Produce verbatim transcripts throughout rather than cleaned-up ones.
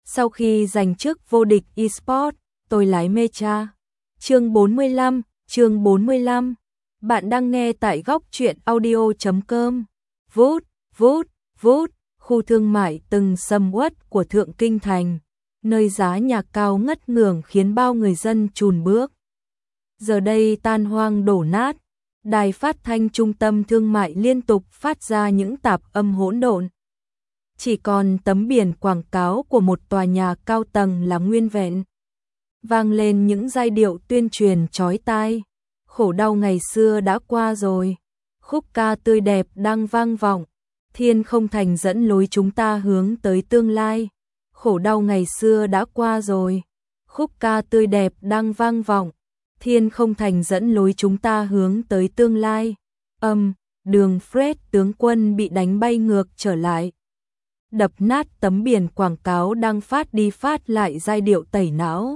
Sau khi giành chức vô địch eSports, tôi lái Mecha. Chương bốn mươi lăm, chương bốn mươi lăm. Bạn đang nghe tại góc truyện audio chấm com. Vút, vút, vút, khu thương mại từng sầm uất của Thượng Kinh Thành, nơi giá nhà cao ngất ngưởng khiến bao người dân chùn bước. Giờ đây tan hoang đổ nát, đài phát thanh trung tâm thương mại liên tục phát ra những tạp âm hỗn độn. Chỉ còn tấm biển quảng cáo của một tòa nhà cao tầng là nguyên vẹn. Vang lên những giai điệu tuyên truyền chói tai. Khổ đau ngày xưa đã qua rồi. Khúc ca tươi đẹp đang vang vọng. Thiên không thành dẫn lối chúng ta hướng tới tương lai. Khổ đau ngày xưa đã qua rồi. Khúc ca tươi đẹp đang vang vọng. Thiên không thành dẫn lối chúng ta hướng tới tương lai. Âm, đường Fred tướng quân bị đánh bay ngược trở lại. Đập nát tấm biển quảng cáo đang phát đi phát lại giai điệu tẩy não.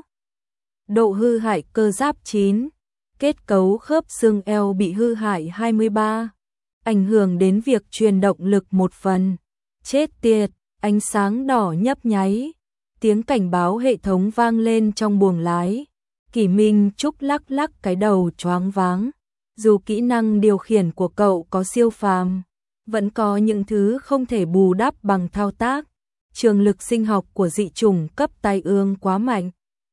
Độ hư hại cơ giáp chín. Kết cấu khớp xương eo bị hư hại hai mươi ba. Ảnh hưởng đến việc truyền động lực một phần. Chết tiệt, ánh sáng đỏ nhấp nháy. Tiếng cảnh báo hệ thống vang lên trong buồng lái. Kỷ Minh Trúc lắc lắc cái đầu choáng váng. Dù kỹ năng điều khiển của cậu có siêu phàm, vẫn có những thứ không thể bù đắp bằng thao tác. Trường lực sinh học của dị chủng cấp tai ương quá mạnh.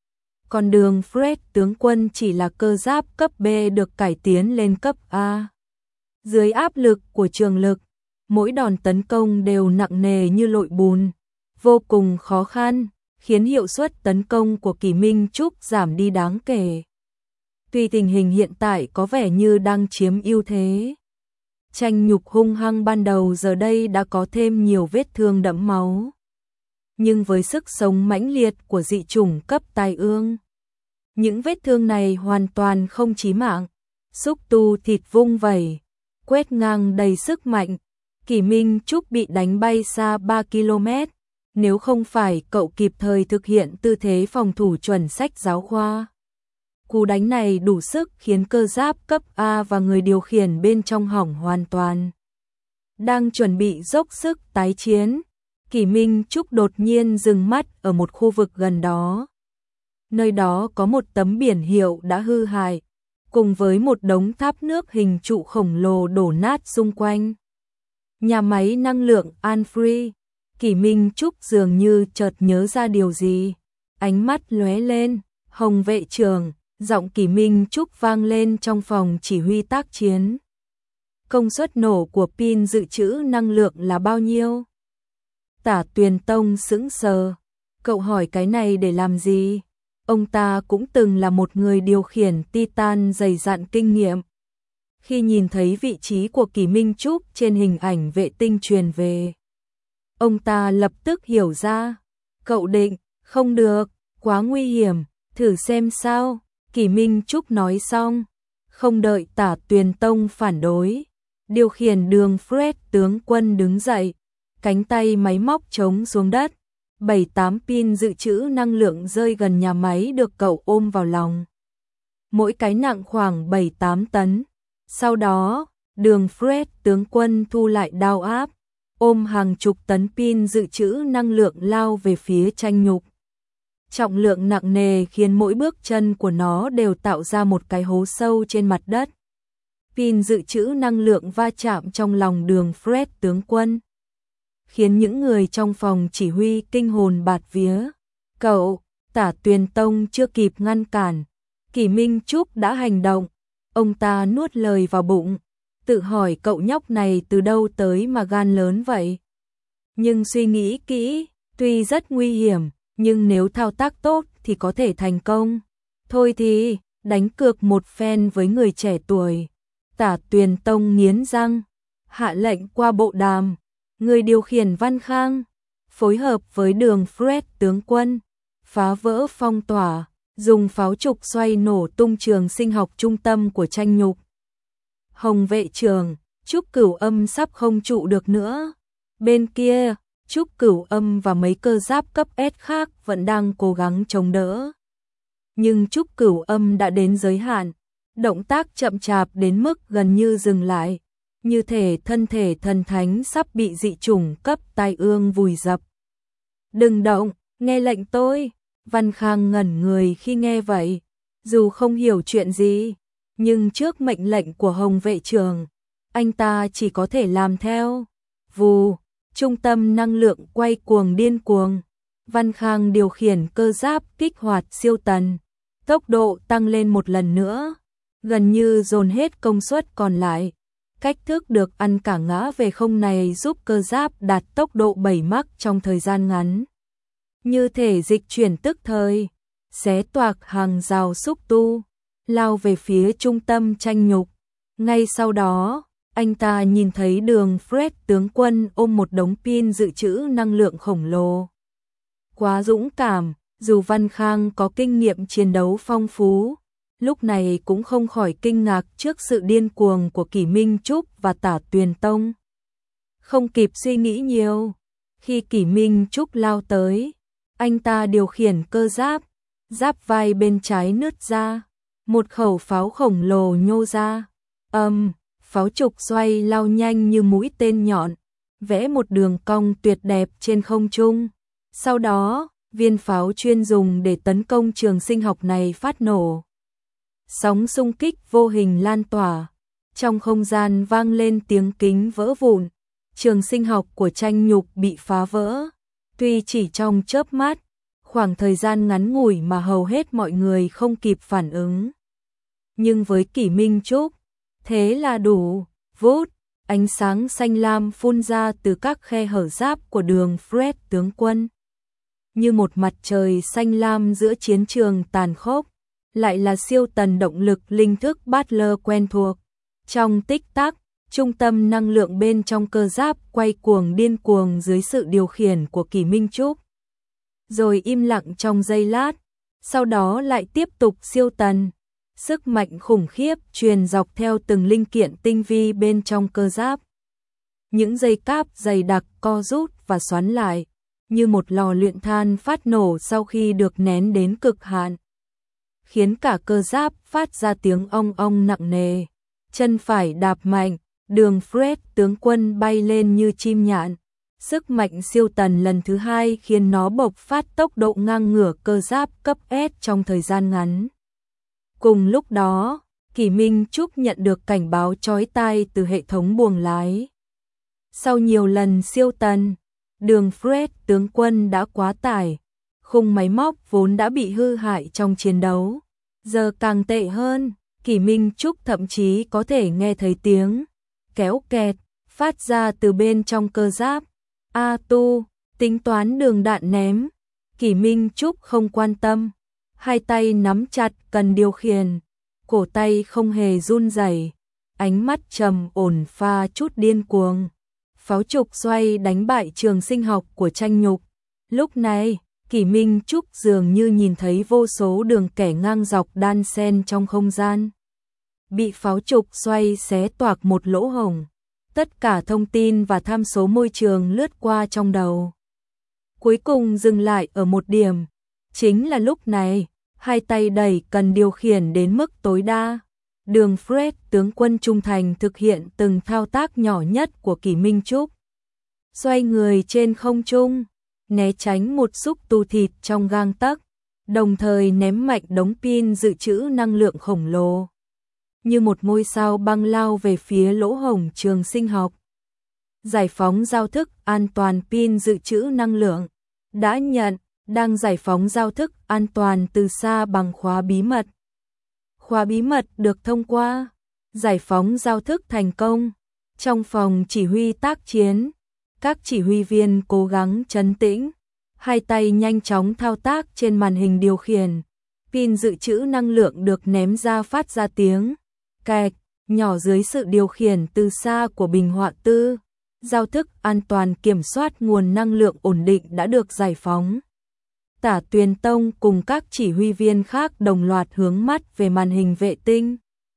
Còn đường Fred tướng quân chỉ là cơ giáp cấp B được cải tiến lên cấp A. Dưới áp lực của trường lực, mỗi đòn tấn công đều nặng nề như lội bùn, vô cùng khó khăn, khiến hiệu suất tấn công của Kỷ Minh Trúc giảm đi đáng kể. Tuy tình hình hiện tại có vẻ như đang chiếm ưu thế, Tranh Nhục hung hăng ban đầu giờ đây đã có thêm nhiều vết thương đẫm máu. Nhưng với sức sống mãnh liệt của dị chủng cấp tai ương, những vết thương này hoàn toàn không chí mạng. Xúc tu thịt vung vẩy, quét ngang đầy sức mạnh. Kỷ Minh Trúc bị đánh bay xa ba ki lô mét. Nếu không phải cậu kịp thời thực hiện tư thế phòng thủ chuẩn sách giáo khoa, cú đánh này đủ sức khiến cơ giáp cấp A và người điều khiển bên trong hỏng hoàn toàn. Đang chuẩn bị dốc sức tái chiến, Kỷ Minh Trúc đột nhiên dừng mắt ở một khu vực gần đó. Nơi đó có một tấm biển hiệu đã hư hại, cùng với một đống tháp nước hình trụ khổng lồ đổ nát xung quanh. Nhà máy năng lượng An-Free. Kỷ Minh Trúc dường như chợt nhớ ra điều gì. Ánh mắt lóe lên, Hồng vệ trưởng, giọng Kỷ Minh Trúc vang lên trong phòng chỉ huy tác chiến. Công suất nổ của pin dự trữ năng lượng là bao nhiêu? Tả Tuyền Tông sững sờ. Cậu hỏi cái này để làm gì? Ông ta cũng từng là một người điều khiển Titan dày dặn kinh nghiệm. Khi nhìn thấy vị trí của Kỷ Minh Trúc trên hình ảnh vệ tinh truyền về, ông ta lập tức hiểu ra. Cậu định, không được, quá nguy hiểm, thử xem sao. Kỷ Minh Trúc nói xong, không đợi Tả Tuyền Tông phản đối, điều khiển đường Fred tướng quân đứng dậy, cánh tay máy móc chống xuống đất. Bảy tám pin dự trữ năng lượng rơi gần nhà máy được cậu ôm vào lòng. Mỗi cái nặng khoảng bảy tám tấn. Sau đó, đường Fred tướng quân thu lại đao áp, ôm hàng chục tấn pin dự trữ năng lượng lao về phía Tranh Nhục. Trọng lượng nặng nề khiến mỗi bước chân của nó đều tạo ra một cái hố sâu trên mặt đất. Pin dự trữ năng lượng va chạm trong lòng đường Fred tướng quân, khiến những người trong phòng chỉ huy kinh hồn bạt vía. Cậu, Tả Tuyền Tông chưa kịp ngăn cản, Kỷ Minh Trúc đã hành động. Ông ta nuốt lời vào bụng, tự hỏi cậu nhóc này từ đâu tới mà gan lớn vậy. Nhưng suy nghĩ kỹ, tuy rất nguy hiểm, nhưng nếu thao tác tốt thì có thể thành công. Thôi thì, đánh cược một phen với người trẻ tuổi. Tả Tuyền Tông nghiến răng, hạ lệnh qua bộ đàm. Người điều khiển Văn Khang, phối hợp với đường Fred tướng quân, phá vỡ phong tỏa, dùng pháo trục xoay nổ tung trường sinh học trung tâm của Tranh Nhục. Hồng vệ trưởng, Trúc Cửu Âm sắp không trụ được nữa. Bên kia, Trúc Cửu Âm và mấy cơ giáp cấp S khác vẫn đang cố gắng chống đỡ. Nhưng Trúc Cửu Âm đã đến giới hạn, động tác chậm chạp đến mức gần như dừng lại. Như thể thân thể thần thánh sắp bị dị chủng cấp tai ương vùi dập. Đừng động, Nghe lệnh tôi. Văn Khang ngẩn người khi nghe vậy, dù không hiểu chuyện gì, nhưng trước mệnh lệnh của Hồng vệ trưởng, anh ta chỉ có thể làm theo. Vù, trung tâm năng lượng quay cuồng điên cuồng. Văn Khang điều khiển cơ giáp kích hoạt siêu tần, tốc độ tăng lên một lần nữa, gần như dồn hết công suất còn lại. Cách thức được ăn cả ngã về không này giúp cơ giáp đạt tốc độ bảy mach trong thời gian ngắn. Như thể dịch chuyển tức thời, xé toạc hàng rào xúc tu, lao về phía trung tâm tranh nhục. Ngay sau đó, anh ta nhìn thấy Đường Fred tướng quân ôm một đống pin dự trữ năng lượng khổng lồ. Quá dũng cảm, dù Văn Khang có kinh nghiệm chiến đấu phong phú, lúc này cũng không khỏi kinh ngạc trước sự điên cuồng của Kỷ Minh Trúc và Tả Tuyền Tông. Không kịp suy nghĩ nhiều, khi Kỷ Minh Trúc lao tới, anh ta điều khiển cơ giáp, giáp vai bên trái nứt ra, một khẩu pháo khổng lồ nhô ra. Âm, um, pháo trục xoay lao nhanh như mũi tên nhọn, vẽ một đường cong tuyệt đẹp trên không trung. Sau đó, viên pháo chuyên dùng để tấn công trường sinh học này phát nổ. Sóng xung kích vô hình lan tỏa, trong không gian vang lên tiếng kính vỡ vụn. Trường sinh học của tranh nhục bị phá vỡ, tuy chỉ trong chớp mắt, khoảng thời gian ngắn ngủi mà hầu hết mọi người không kịp phản ứng. Nhưng với Kỷ Minh Trúc, thế là đủ. Vút, ánh sáng xanh lam phun ra từ các khe hở giáp của Đường Fred tướng quân. Như một mặt trời xanh lam giữa chiến trường tàn khốc, lại là siêu tần động lực linh thức Butler quen thuộc. Trong tích tắc, trung tâm năng lượng bên trong cơ giáp quay cuồng điên cuồng dưới sự điều khiển của Kỷ Minh Trúc. Rồi im lặng trong giây lát, sau đó lại tiếp tục siêu tần. Sức mạnh khủng khiếp truyền dọc theo từng linh kiện tinh vi bên trong cơ giáp. Những dây cáp dày đặc co rút và xoắn lại, như một lò luyện than phát nổ sau khi được nén đến cực hạn, khiến cả cơ giáp phát ra tiếng ong ong nặng nề. Chân phải đạp mạnh, Đường Fred tướng quân bay lên như chim nhạn. Sức mạnh siêu tần lần thứ hai khiến nó bộc phát tốc độ ngang ngửa cơ giáp cấp S trong thời gian ngắn. Cùng lúc đó, Kỷ Minh Trúc nhận được cảnh báo chói tai từ hệ thống buồng lái. Sau nhiều lần siêu tần, Đường Fred tướng quân đã quá tải, khung máy móc vốn đã bị hư hại trong chiến đấu. Giờ càng tệ hơn, Kỷ Minh Trúc thậm chí có thể nghe thấy tiếng kéo kẹt phát ra từ bên trong cơ giáp. A tu, tính toán đường đạn ném. Kỷ Minh Trúc không quan tâm, hai tay nắm chặt cần điều khiển, cổ tay không hề run rẩy, ánh mắt trầm ổn pha chút điên cuồng. Pháo trục xoay đánh bại trường sinh học của tranh nhục. Lúc này, Kỷ Minh Trúc dường như nhìn thấy vô số đường kẻ ngang dọc đan xen trong không gian. Bị pháo trục xoay xé toạc một lỗ hổng. Tất cả thông tin và tham số môi trường lướt qua trong đầu. Cuối cùng dừng lại ở một điểm. Chính là lúc này, hai tay đẩy cần điều khiển đến mức tối đa. Đường Fred tướng quân trung thành thực hiện từng thao tác nhỏ nhất của Kỷ Minh Trúc. Xoay người trên không trung, né tránh một xúc tu thịt trong gang tấc, đồng thời ném mạnh đống pin dự trữ năng lượng khổng lồ. Như một ngôi sao băng lao về phía lỗ hổng trường sinh học. Giải phóng giao thức an toàn pin dự trữ năng lượng. Đã nhận, đang giải phóng giao thức an toàn từ xa bằng khóa bí mật. Khóa bí mật được thông qua. Giải phóng giao thức thành công. Trong phòng chỉ huy tác chiến, các chỉ huy viên cố gắng trấn tĩnh. Hai tay nhanh chóng thao tác trên màn hình điều khiển. Pin dự trữ năng lượng được ném ra phát ra tiếng kẹt nhỏ dưới sự điều khiển từ xa của bình họa tư. Giao thức an toàn kiểm soát nguồn năng lượng ổn định đã được giải phóng. Tả Tuyền Tông cùng các chỉ huy viên khác đồng loạt hướng mắt về màn hình vệ tinh.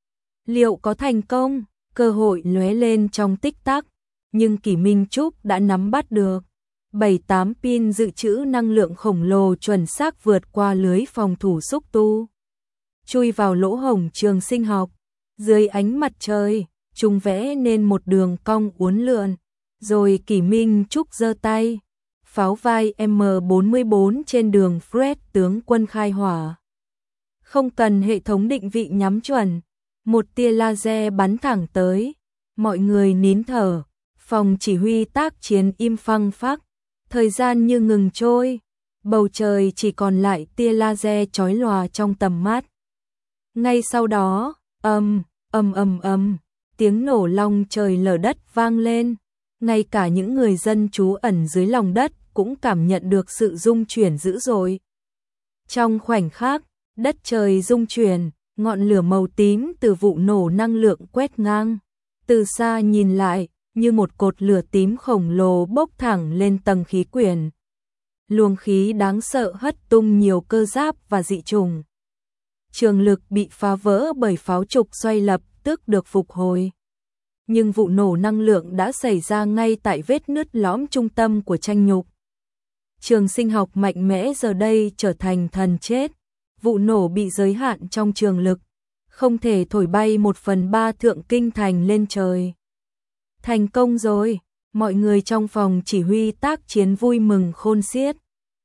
Liệu có thành công? Cơ hội lóe lên trong tích tắc, nhưng Kỷ Minh Trúc đã nắm bắt được. bảy tám pin dự trữ năng lượng khổng lồ chuẩn xác vượt qua lưới phòng thủ xúc tu, chui vào lỗ hổng trường sinh học. Dưới ánh mặt trời, chúng vẽ nên một đường cong uốn lượn, rồi Kỷ Minh Trúc giơ tay, pháo vai M bốn mươi bốn trên đường Fred tướng quân khai hỏa. Không cần hệ thống định vị nhắm chuẩn, một tia laser bắn thẳng tới, mọi người nín thở, phòng chỉ huy tác chiến im phăng phắc, thời gian như ngừng trôi, bầu trời chỉ còn lại tia laser chói lòa trong tầm mắt. Ngay sau đó, ầm, ầm ầm ầm, tiếng nổ long trời lở đất vang lên, ngay cả những người dân trú ẩn dưới lòng đất cũng cảm nhận được sự rung chuyển dữ dội. Trong khoảnh khắc, đất trời rung chuyển, ngọn lửa màu tím từ vụ nổ năng lượng quét ngang, từ xa nhìn lại, như một cột lửa tím khổng lồ bốc thẳng lên tầng khí quyển. Luồng khí đáng sợ hất tung nhiều cơ giáp và dị trùng. Trường lực bị phá vỡ bởi pháo trục xoay lập tức được phục hồi. Nhưng vụ nổ năng lượng đã xảy ra ngay tại vết nứt lõm trung tâm của tranh nhục. Trường sinh học mạnh mẽ giờ đây trở thành thần chết. Vụ nổ bị giới hạn trong trường lực, không thể thổi bay một phần ba thượng kinh thành lên trời. Thành công rồi, mọi người trong phòng chỉ huy tác chiến vui mừng khôn xiết.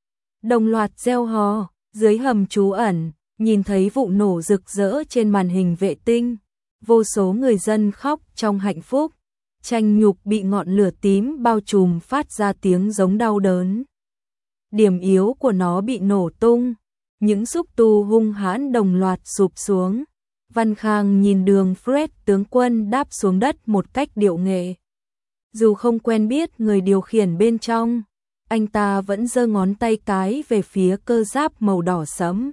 Đồng loạt reo hò, dưới hầm trú ẩn, nhìn thấy vụ nổ rực rỡ trên màn hình vệ tinh. Vô số người dân khóc trong hạnh phúc. Tranh nhục bị ngọn lửa tím bao trùm phát ra tiếng giống đau đớn. Điểm yếu của nó bị nổ tung. Những xúc tu hung hãn đồng loạt sụp xuống. Văn Khang nhìn đường Fred tướng quân đáp xuống đất một cách điệu nghệ. Dù không quen biết người điều khiển bên trong, anh ta vẫn giơ ngón tay cái về phía cơ giáp màu đỏ sẫm.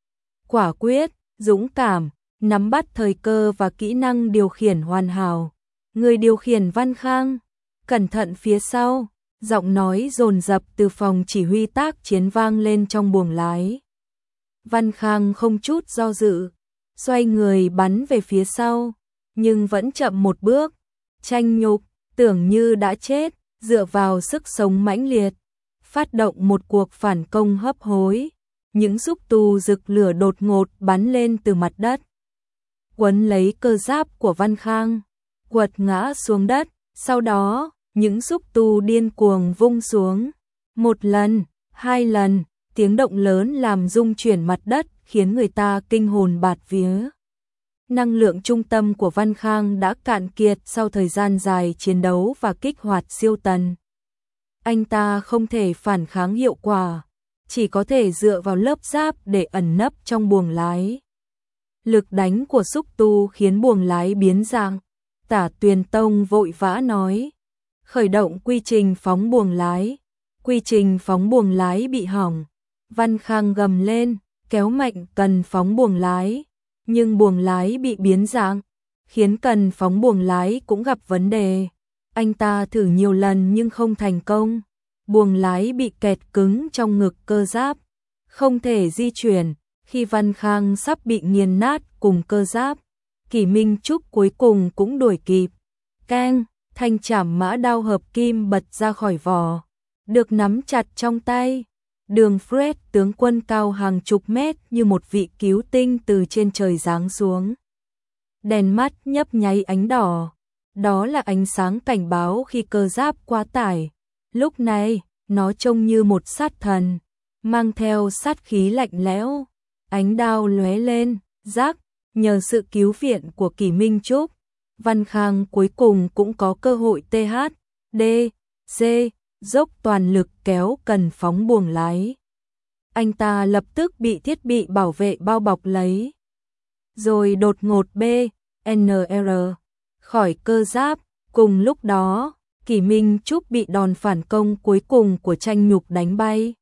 Quả quyết, dũng cảm, nắm bắt thời cơ và kỹ năng điều khiển hoàn hảo. Người điều khiển Văn Khang, cẩn thận phía sau, giọng nói dồn dập từ phòng chỉ huy tác chiến vang lên trong buồng lái. Văn Khang không chút do dự, xoay người bắn về phía sau, nhưng vẫn chậm một bước. Tranh nhục, tưởng như đã chết, dựa vào sức sống mãnh liệt, phát động một cuộc phản công hấp hối. Những xúc tu rực lửa đột ngột bắn lên từ mặt đất, quấn lấy cơ giáp của Văn Khang, quật ngã xuống đất. Sau đó, những xúc tu điên cuồng vung xuống. Một lần, hai lần, tiếng động lớn làm rung chuyển mặt đất, khiến người ta kinh hồn bạt vía. Năng lượng trung tâm của Văn Khang đã cạn kiệt sau thời gian dài chiến đấu và kích hoạt siêu tần. Anh ta không thể phản kháng hiệu quả, chỉ có thể dựa vào lớp giáp để ẩn nấp trong buồng lái. Lực đánh của xúc tu khiến buồng lái biến dạng. Tả Tuyền Tông vội vã nói, khởi động quy trình phóng buồng lái. Quy trình phóng buồng lái bị hỏng. Văn Khang gầm lên, kéo mạnh cần phóng buồng lái, nhưng buồng lái bị biến dạng, khiến cần phóng buồng lái cũng gặp vấn đề. Anh ta thử nhiều lần nhưng không thành công. Buồng lái bị kẹt cứng trong ngực cơ giáp, không thể di chuyển. Khi Văn Khang sắp bị nghiền nát cùng cơ giáp, Kỷ Minh Trúc cuối cùng cũng đuổi kịp. Keng, thanh trảm mã đao hợp kim bật ra khỏi vỏ, được nắm chặt trong tay. Đường Fred tướng quân cao hàng chục mét như một vị cứu tinh từ trên trời giáng xuống. Đèn mắt nhấp nháy ánh đỏ, đó là ánh sáng cảnh báo khi cơ giáp quá tải. Lúc này, nó trông như một sát thần, mang theo sát khí lạnh lẽo. Ánh đao lóe lên, rắc, nhờ sự cứu viện của Kỷ Minh Trúc, Văn Khang cuối cùng cũng có cơ hội tê hát đê xê dốc toàn lực kéo cần phóng buồng lái. Anh ta lập tức bị thiết bị bảo vệ bao bọc lấy, rồi đột ngột bê en rờ khỏi cơ giáp. Cùng lúc đó, Kỷ Minh Trúc bị đòn phản công cuối cùng của tranh nhục đánh bay.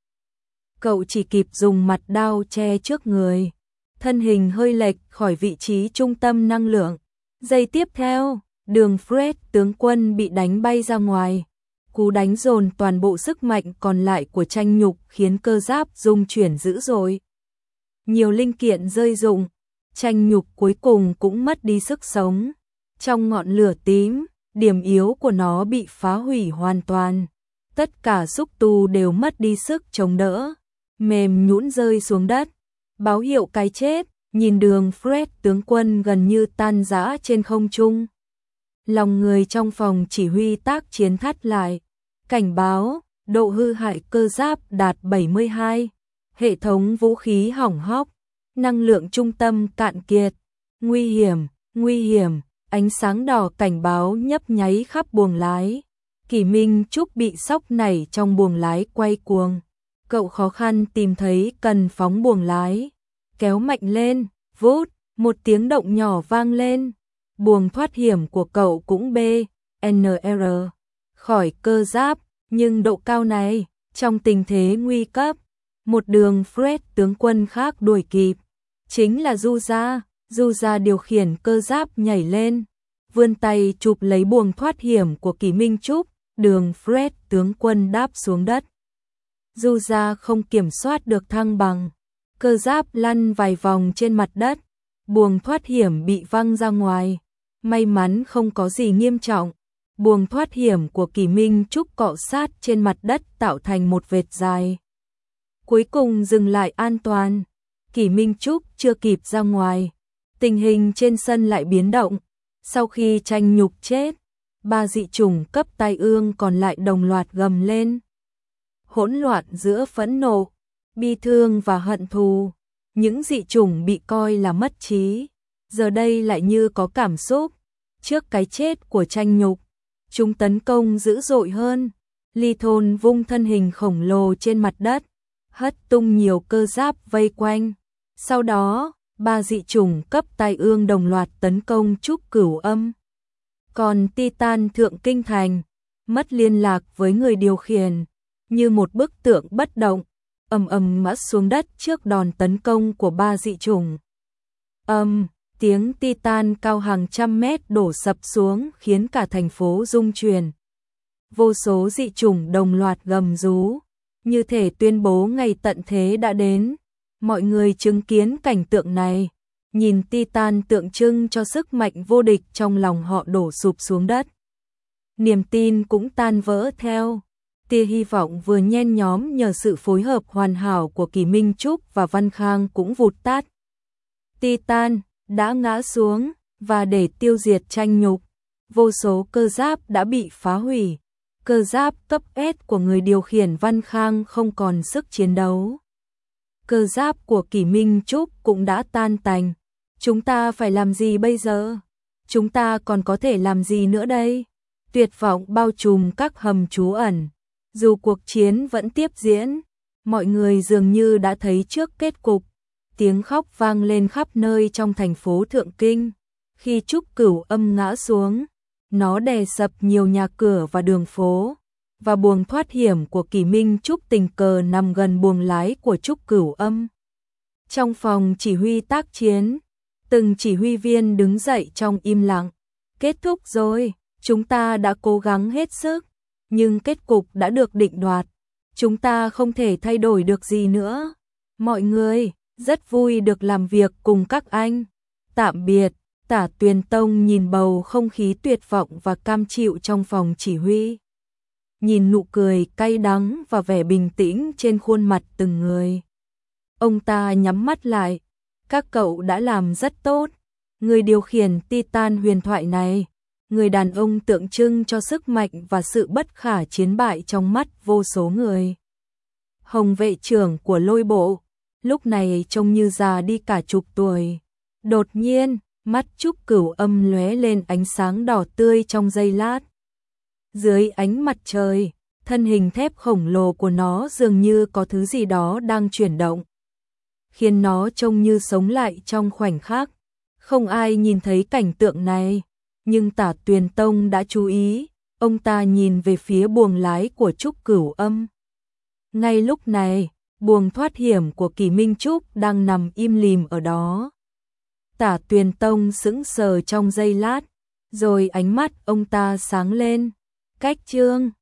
Cậu chỉ kịp dùng mặt đao che trước người, thân hình hơi lệch khỏi vị trí trung tâm năng lượng. Giây tiếp theo, đường Fred tướng quân bị đánh bay ra ngoài. Cú đánh dồn toàn bộ sức mạnh còn lại của tranh nhục khiến cơ giáp rung chuyển dữ dội. Nhiều linh kiện rơi rụng, tranh nhục cuối cùng cũng mất đi sức sống. Trong ngọn lửa tím, điểm yếu của nó bị phá hủy hoàn toàn. Tất cả xúc tu đều mất đi sức chống đỡ, mềm nhũn rơi xuống đất. Báo hiệu cái chết, nhìn đường Fred tướng quân gần như tan rã trên không trung. Lòng người trong phòng chỉ huy tác chiến thắt lại. Cảnh báo, độ hư hại cơ giáp đạt bảy mươi hai, hệ thống vũ khí hỏng hóc, năng lượng trung tâm cạn kiệt, nguy hiểm, nguy hiểm, ánh sáng đỏ cảnh báo nhấp nháy khắp buồng lái. Kỷ Minh Trúc bị sốc nảy trong buồng lái quay cuồng. Cậu khó khăn tìm thấy cần phóng buồng lái, kéo mạnh lên, vút, một tiếng động nhỏ vang lên. Buồng thoát hiểm của cậu cũng bê en rờ khỏi cơ giáp, nhưng độ cao này, trong tình thế nguy cấp, một đường Fred tướng quân khác đuổi kịp, chính là Du Gia. Du Gia điều khiển cơ giáp nhảy lên, vươn tay chụp lấy buồng thoát hiểm của Kỷ Minh Trúc, đường Fred tướng quân đáp xuống đất. Du Gia không kiểm soát được thăng bằng, cơ giáp lăn vài vòng trên mặt đất, buồng thoát hiểm bị văng ra ngoài, may mắn không có gì nghiêm trọng. Buồng thoát hiểm của Kỷ Minh Trúc cọ sát trên mặt đất tạo thành một vệt dài. Cuối cùng dừng lại an toàn, Kỷ Minh Trúc chưa kịp ra ngoài. Tình hình trên sân lại biến động. Sau khi Tranh Nhục chết, ba dị chủng cấp tai ương còn lại đồng loạt gầm lên. Hỗn loạn giữa phẫn nộ, bi thương và hận thù. Những dị chủng bị coi là mất trí, giờ đây lại như có cảm xúc. Trước cái chết của Tranh Nhục, chúng tấn công dữ dội hơn. Ly Thôn vung thân hình khổng lồ trên mặt đất, hất tung nhiều cơ giáp vây quanh. Sau đó, ba dị chủng cấp tai ương đồng loạt tấn công Trúc Cửu Âm. Còn Titan Thượng Kinh Thành, mất liên lạc với người điều khiển, như một bức tượng bất động, ầm ầm ngã xuống đất trước đòn tấn công của ba dị chủng. Âm, tiếng Titan cao hàng trăm mét đổ sập xuống khiến cả thành phố rung chuyển. Vô số dị chủng đồng loạt gầm rú, như thể tuyên bố ngày tận thế đã đến. Mọi người chứng kiến cảnh tượng này, nhìn Titan tượng trưng cho sức mạnh vô địch trong lòng họ đổ sụp xuống đất. Niềm tin cũng tan vỡ theo. Tia hy vọng vừa nhen nhóm nhờ sự phối hợp hoàn hảo của Kỷ Minh Trúc và Văn Khang cũng vụt tắt. Titan đã ngã xuống, và để tiêu diệt Tranh Nhục, vô số cơ giáp đã bị phá hủy. Cơ giáp cấp S của người điều khiển Văn Khang không còn sức chiến đấu. Cơ giáp của Kỷ Minh Trúc cũng đã tan tành. Chúng ta phải làm gì bây giờ? Chúng ta còn có thể làm gì nữa đây? Tuyệt vọng bao trùm các hầm trú ẩn. Dù cuộc chiến vẫn tiếp diễn, mọi người dường như đã thấy trước kết cục. Tiếng khóc vang lên khắp nơi trong thành phố Thượng Kinh. Khi Trúc Cửu Âm ngã xuống, nó đè sập nhiều nhà cửa và đường phố. Và buồng thoát hiểm của Kỷ Minh Trúc tình cờ nằm gần buồng lái của Trúc Cửu Âm. Trong phòng chỉ huy tác chiến, từng chỉ huy viên đứng dậy trong im lặng. Kết thúc rồi, chúng ta đã cố gắng hết sức, nhưng kết cục đã được định đoạt. Chúng ta không thể thay đổi được gì nữa. Mọi người, rất vui được làm việc cùng các anh. Tạm biệt. Tả Tuyền Tông nhìn bầu không khí tuyệt vọng và cam chịu trong phòng chỉ huy. Nhìn nụ cười cay đắng và vẻ bình tĩnh trên khuôn mặt từng người. Ông ta nhắm mắt lại. Các cậu đã làm rất tốt. Người điều khiển Titan huyền thoại này, người đàn ông tượng trưng cho sức mạnh và sự bất khả chiến bại trong mắt vô số người. Hồng vệ trưởng của Lôi Bộ, lúc này trông như già đi cả chục tuổi. Đột nhiên, mắt Trúc Cửu Âm lóe lên ánh sáng đỏ tươi trong giây lát. Dưới ánh mặt trời, thân hình thép khổng lồ của nó dường như có thứ gì đó đang chuyển động, khiến nó trông như sống lại trong khoảnh khắc. Không ai nhìn thấy cảnh tượng này, nhưng Tả Tuyền Tông đã chú ý. Ông ta nhìn về phía buồng lái của Trúc Cửu Âm. Ngay lúc này, buồng thoát hiểm của Kỷ Minh Trúc đang nằm im lìm ở đó. Tả Tuyền Tông sững sờ trong giây lát, rồi ánh mắt ông ta sáng lên. Cách chương